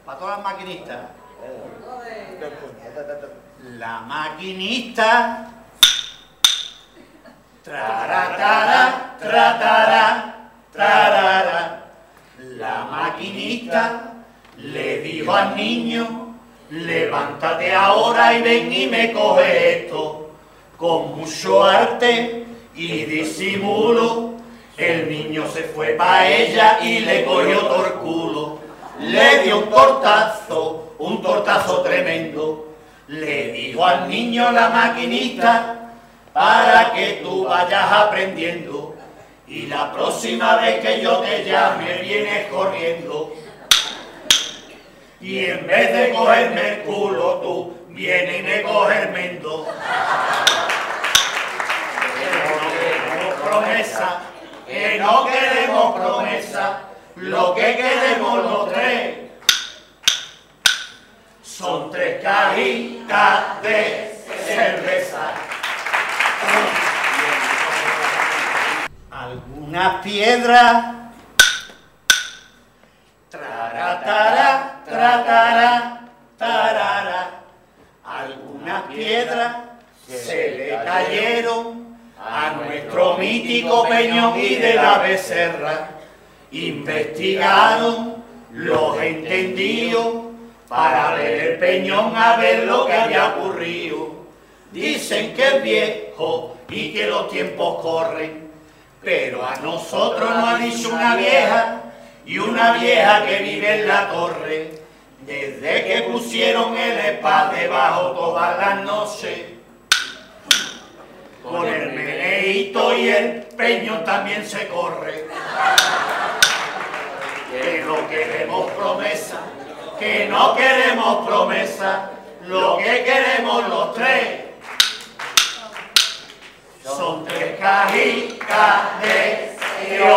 para todas las maquinistas. La maquinista, traratara, tratara, trarara. La maquinista le dijo al niño, levántate ahora y ven y me coge esto. Con mucho arte y disimulo, el niño se fue pa' ella y le cogió todo el culo. Le dio un tortazo tremendo. Le dijo al niño la maquinista, para que tú vayas aprendiendo, y la próxima vez que yo te llame vienes corriendo. Y en vez de cogerme el culo tú vienes y me coges el mendo. Que no queremos promesa, lo que queremos los tres son 3 cajitas de cerveza. Algunas piedras, traratara, tratara, tarara. Algunas piedras se le cayeron a nuestro mítico Peñón y de la Becerra. Investigaron los entendidos para ver el Peñón, a ver lo que había ocurrido. Dicen que es viejo y que los tiempos corren, pero a nosotros nos ha dicho una vieja, y una vieja que vive en la torre, desde que pusieron el spa debajo todas las noches. Con el meneíto y el Peñón también se corre. Que no queremos promesa, que no queremos promesa, lo que queremos los tres son 3 cajitas de